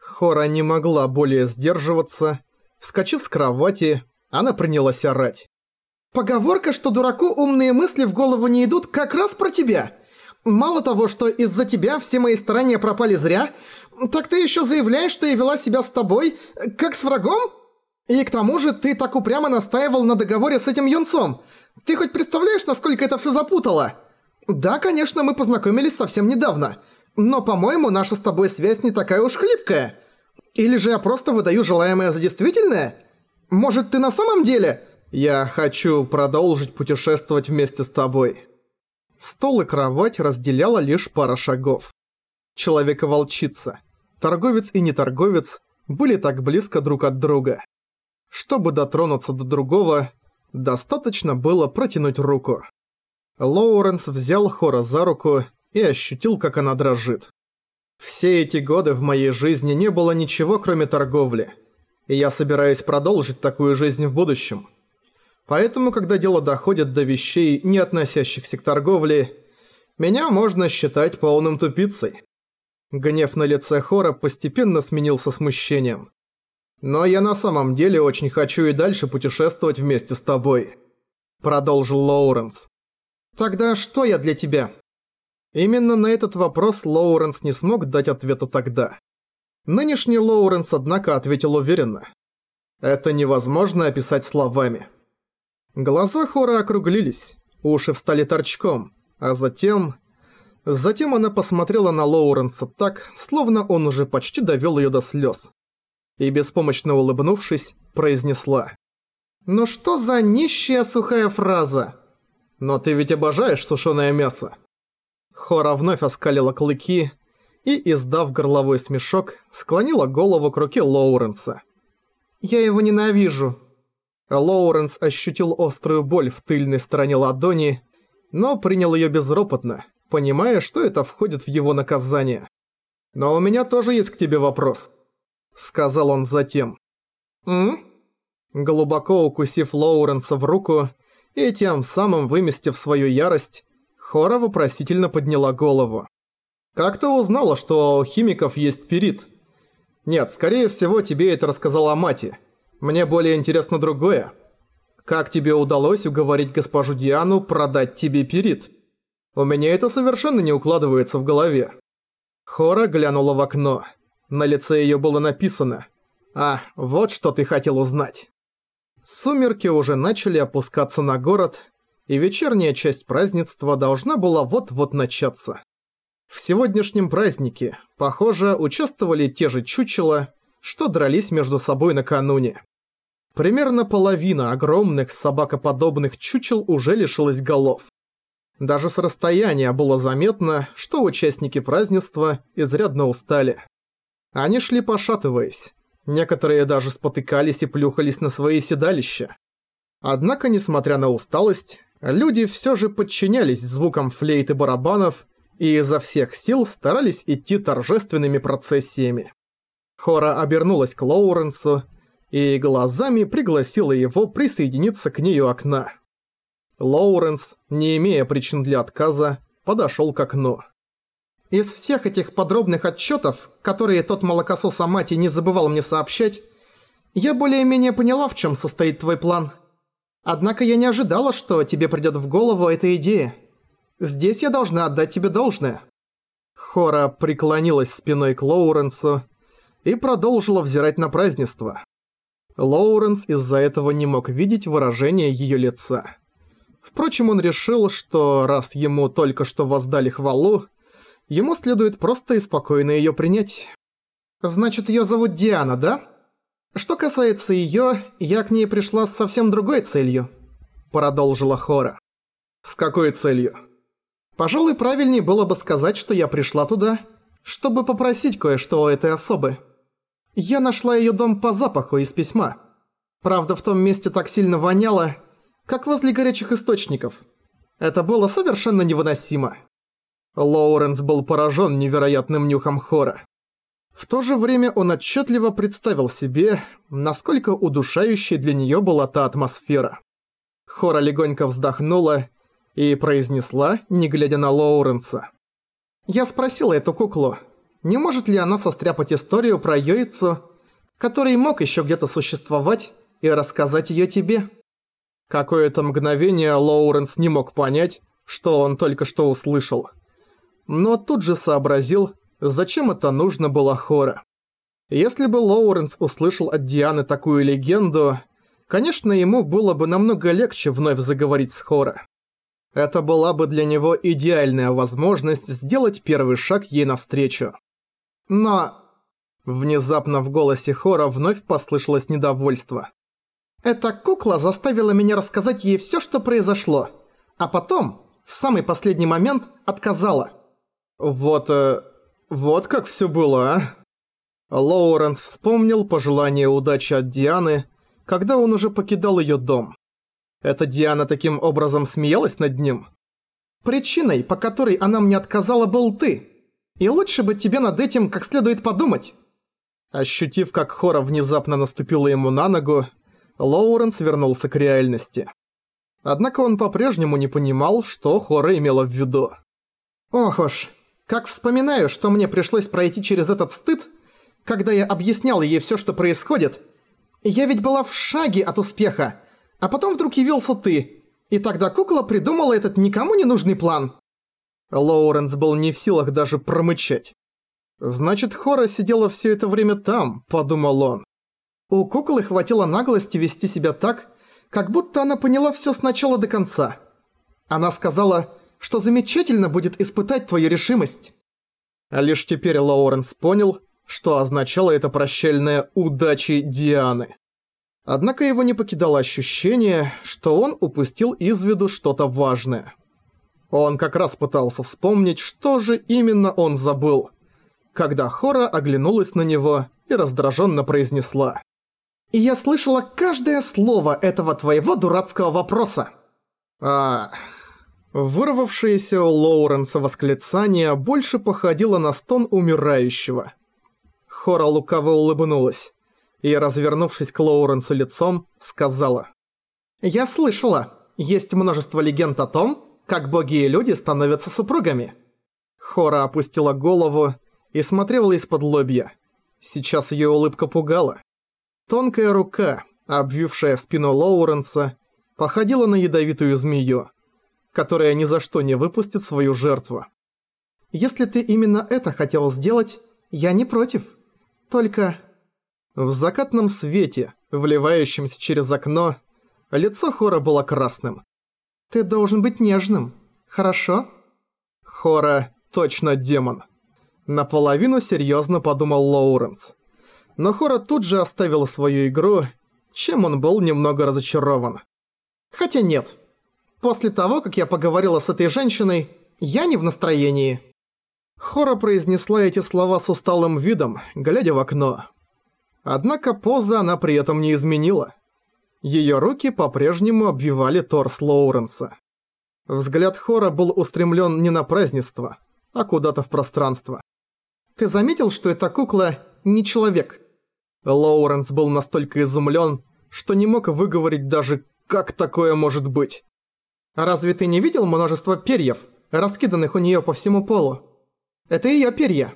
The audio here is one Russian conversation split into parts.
Хора не могла более сдерживаться. Вскочив с кровати, она принялась орать. Поговорка, что дураку умные мысли в голову не идут, как раз про тебя. Мало того, что из-за тебя все мои старания пропали зря, так ты еще заявляешь, что я вела себя с тобой, как с врагом? И к тому же ты так упрямо настаивал на договоре с этим юнцом. Ты хоть представляешь, насколько это все запутало? Да, конечно, мы познакомились совсем недавно, но, по-моему, наша с тобой связь не такая уж хлипкая. Или же я просто выдаю желаемое за действительное? Может, ты на самом деле... Я хочу продолжить путешествовать вместе с тобой. Стол и кровать разделяла лишь пара шагов. Человек и волчица, торговец и неторговец были так близко друг от друга. Чтобы дотронуться до другого, достаточно было протянуть руку. Лоуренс взял Хора за руку и ощутил, как она дрожит. Все эти годы в моей жизни не было ничего, кроме торговли. И я собираюсь продолжить такую жизнь в будущем. Поэтому, когда дело доходит до вещей, не относящихся к торговле, меня можно считать полным тупицей. Гнев на лице Хора постепенно сменился смущением. Но я на самом деле очень хочу и дальше путешествовать вместе с тобой. Продолжил Лоуренс. Тогда что я для тебя? Именно на этот вопрос Лоуренс не смог дать ответа тогда. Нынешний Лоуренс, однако, ответил уверенно. Это невозможно описать словами. Глаза Хора округлились, уши встали торчком, а затем... Затем она посмотрела на Лоуренса так, словно он уже почти довёл её до слёз. И беспомощно улыбнувшись, произнесла. «Ну что за нищая сухая фраза? Но ты ведь обожаешь сушёное мясо». Хора вновь оскалила клыки и, издав горловой смешок, склонила голову к руке Лоуренса. «Я его ненавижу». Лоуренс ощутил острую боль в тыльной стороне ладони, но принял её безропотно, понимая, что это входит в его наказание. «Но у меня тоже есть к тебе вопрос», — сказал он затем. Глубоко укусив Лоуренса в руку и тем самым выместив свою ярость, Хора вопросительно подняла голову. «Как ты узнала, что у химиков есть пирит?» «Нет, скорее всего, тебе это рассказала Амати. Мне более интересно другое. Как тебе удалось уговорить госпожу Диану продать тебе пирит? У меня это совершенно не укладывается в голове». Хора глянула в окно. На лице её было написано: «А, вот что ты хотел узнать». Сумерки уже начали опускаться на город, и вечерняя часть празднества должна была вот-вот начаться. В сегодняшнем празднике, похоже, участвовали те же чучела, что дрались между собой накануне. Примерно половина огромных собакоподобных чучел уже лишилась голов. Даже с расстояния было заметно, что участники празднества изрядно устали. Они шли пошатываясь, некоторые даже спотыкались и плюхались на свои седалища. Однако, несмотря на усталость, люди всё же подчинялись звукам флейт и барабанов и изо всех сил старались идти торжественными процессиями. Хора обернулась к Лоуренсу и глазами пригласила его присоединиться к ней у окна. Лоуренс, не имея причин для отказа, подошёл к окну. «Из всех этих подробных отчётов, которые тот молокосос Амати не забывал мне сообщать, я более-менее поняла, в чём состоит твой план. Однако я не ожидала, что тебе придёт в голову эта идея. Здесь я должна отдать тебе должное». Хора преклонилась спиной к Лоуренсу и продолжила взирать на празднество. Лоуренс из-за этого не мог видеть выражение её лица. Впрочем, он решил, что раз ему только что воздали хвалу, ему следует просто и спокойно её принять. «Значит, её зовут Диана, да? Что касается её, я к ней пришла с совсем другой целью», — продолжила Хора. «С какой целью?» «Пожалуй, правильнее было бы сказать, что я пришла туда, чтобы попросить кое-что у этой особы. Я нашла её дом по запаху из письма. Правда, в том месте так сильно воняло, как возле горячих источников. Это было совершенно невыносимо». Лоуренс был поражен невероятным нюхом Хора. В то же время он отчетливо представил себе, насколько удушающей для нее была та атмосфера. Хора легонько вздохнула и произнесла, не глядя на Лоуренса. «Я спросила эту куклу, Не может ли она состряпать историю про Йоицу, который мог еще где-то существовать, и рассказать ее тебе? Какое-то мгновение Лоуренс не мог понять, что он только что услышал. Но тут же сообразил, зачем это нужно было Хора. Если бы Лоуренс услышал от Дианы такую легенду, конечно, ему было бы намного легче вновь заговорить с Хора. Это была бы для него идеальная возможность сделать первый шаг ей навстречу. Но... Внезапно в голосе Хора вновь послышалось недовольство. Эта кукла заставила меня рассказать ей всё, что произошло, а потом, в самый последний момент, отказала. Вот как всё было, а? Лоуренс вспомнил пожелание удачи от Дианы, когда он уже покидал её дом. Эта Диана таким образом смеялась над ним? Причиной, по которой она мне отказала, был ты. И лучше бы тебе над этим как следует подумать. Ощутив, как Хора внезапно наступила ему на ногу, Лоуренс вернулся к реальности. Однако он по-прежнему не понимал, что Хора имела в виду. Ох уж, как вспоминаю, что мне пришлось пройти через этот стыд, когда я объяснял ей всё, что происходит. Я ведь была в шаге от успеха, а потом вдруг явился ты, и тогда кукла придумала этот никому не нужный план. Лоуренс был не в силах даже промычать. «Значит, Хора сидела все это время там», — подумал он. У куклы хватило наглости вести себя так, как будто она поняла всё с начала до конца. Она сказала, что замечательно будет испытать твою решимость. А лишь теперь Лоуренс понял, что означало это прощальное «удачи Дианы». Однако его не покидало ощущение, что он упустил из виду что-то важное. Он как раз пытался вспомнить, что же именно он забыл, когда Хора оглянулась на него и раздраженно произнесла: «И я слышала каждое слово этого твоего дурацкого вопроса». Вырвавшееся у Лоуренса восклицание больше походило на стон умирающего. Хора лукаво улыбнулась и, развернувшись к Лоуренсу лицом, сказала: «Я слышала, есть множество легенд о том, как боги и люди становятся супругами». Хора опустила голову и смотрела из-под лобья. Сейчас её улыбка пугала. Тонкая рука, обвившая спину Лоуренса, походила на ядовитую змею, которая ни за что не выпустит свою жертву. «Если ты именно это хотел сделать, я не против. Только...» В закатном свете, вливающемся через окно, лицо Хора было красным. «Ты должен быть нежным, хорошо?» Хора точно демон. Наполовину серьезно подумал Лоуренс. Но Хора тут же оставила свою игру, чем он был немного разочарован. «Хотя нет. После того, как я поговорила с этой женщиной, я не в настроении». Хора произнесла эти слова с усталым видом, глядя в окно. Однако позы она при этом не изменила. Её руки по-прежнему обвивали торс Лоуренса. Взгляд Хора был устремлен не на празднество, а куда-то в пространство. «Ты заметил, что эта кукла не человек?» Лоуренс был настолько изумлен, что не мог выговорить даже «как такое может быть?». «Разве ты не видел множество перьев, раскиданных у неё по всему полу? Это её перья».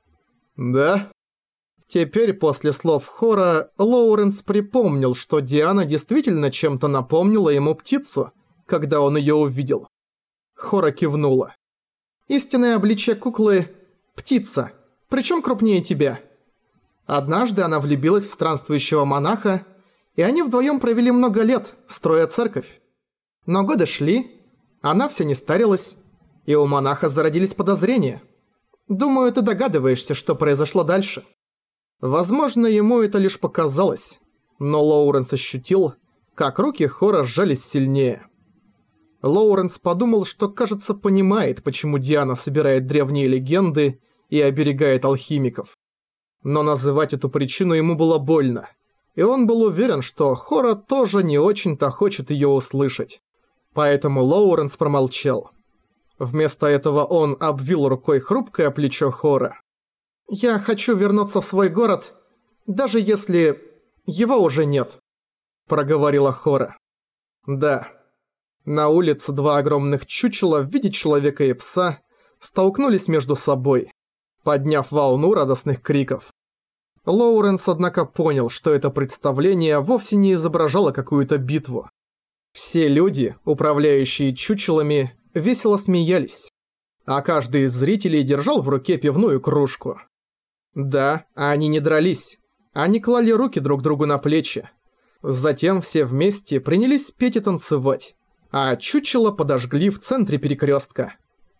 «Да?» Теперь после слов Хора Лоуренс припомнил, что Диана действительно чем-то напомнила ему птицу, когда он её увидел. Хора кивнула. «Истинное обличие куклы – птица, причём крупнее тебя. Однажды она влюбилась в странствующего монаха, и они вдвоём провели много лет, строя церковь. Но годы шли, она всё не старилась, и у монаха зародились подозрения. Думаю, ты догадываешься, что произошло дальше». Возможно, ему это лишь показалось, но Лоуренс ощутил, как руки Хора сжались сильнее. Лоуренс подумал, что, кажется, понимает, почему Диана собирает древние легенды и оберегает алхимиков. Но называть эту причину ему было больно, и он был уверен, что Хора тоже не очень-то хочет её услышать. Поэтому Лоуренс промолчал. Вместо этого он обвил рукой хрупкое плечо Хора. «Я хочу вернуться в свой город, даже если его уже нет», – проговорила Хора. Да. На улице два огромных чучела в виде человека и пса столкнулись между собой. подняв волну радостных криков. Лоуренс, однако, понял, что это представление вовсе не изображало какую-то битву. Все люди, управляющие чучелами, весело смеялись, а каждый из зрителей держал в руке пивную кружку. Да, они не дрались, они клали руки друг другу на плечи. Затем все вместе принялись петь и танцевать, а чучело подожгли в центре перекрестка.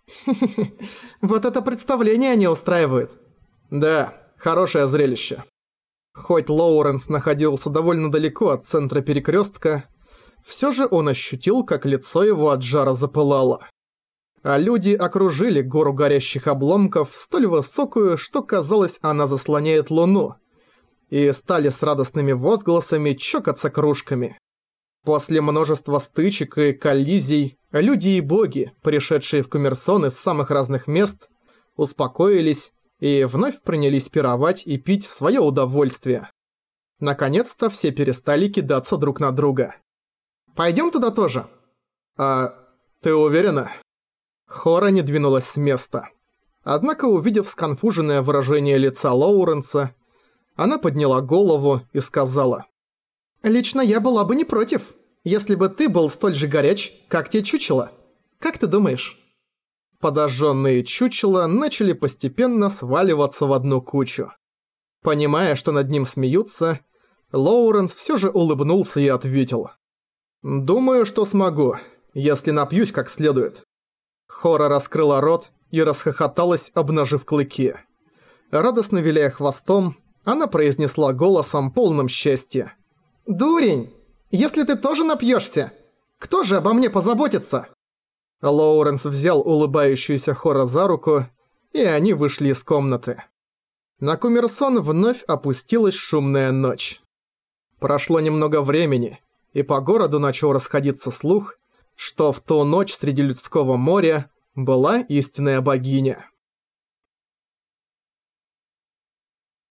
Вот это представление они устраивают. Да, хорошее зрелище. Хоть Лоуренс находился довольно далеко от центра перекрестка, все же он ощутил, как лицо его от жара запылало. А люди окружили гору горящих обломков столь высокую, что казалось, она заслоняет луну, и стали с радостными возгласами чокаться кружками. После множества стычек и коллизий, люди и боги, пришедшие в Коммерсон из самых разных мест, успокоились и вновь принялись пировать и пить в свое удовольствие. Наконец-то все перестали кидаться друг на друга. «Пойдем туда тоже?» «А ты уверена?» Хора не двинулась с места. Однако, увидев сконфуженное выражение лица Лоуренса, она подняла голову и сказала: «Лично я была бы не против, если бы ты был столь же горяч, как те чучела. Как ты думаешь?» Подожженные чучела начали постепенно сваливаться в одну кучу. Понимая, что над ним смеются, Лоуренс все же улыбнулся и ответил: «Думаю, что смогу, если напьюсь как следует». Хора раскрыла рот и расхохоталась, обнажив клыки. Радостно виляя хвостом, она произнесла голосом, полным счастья: «Дурень! Если ты тоже напьешься, кто же обо мне позаботится?» Лоуренс взял улыбающуюся Хора за руку, и они вышли из комнаты. На Коммерсон вновь опустилась шумная ночь. Прошло немного времени, и по городу начал расходиться слух, что в ту ночь среди людского моря была истинная богиня.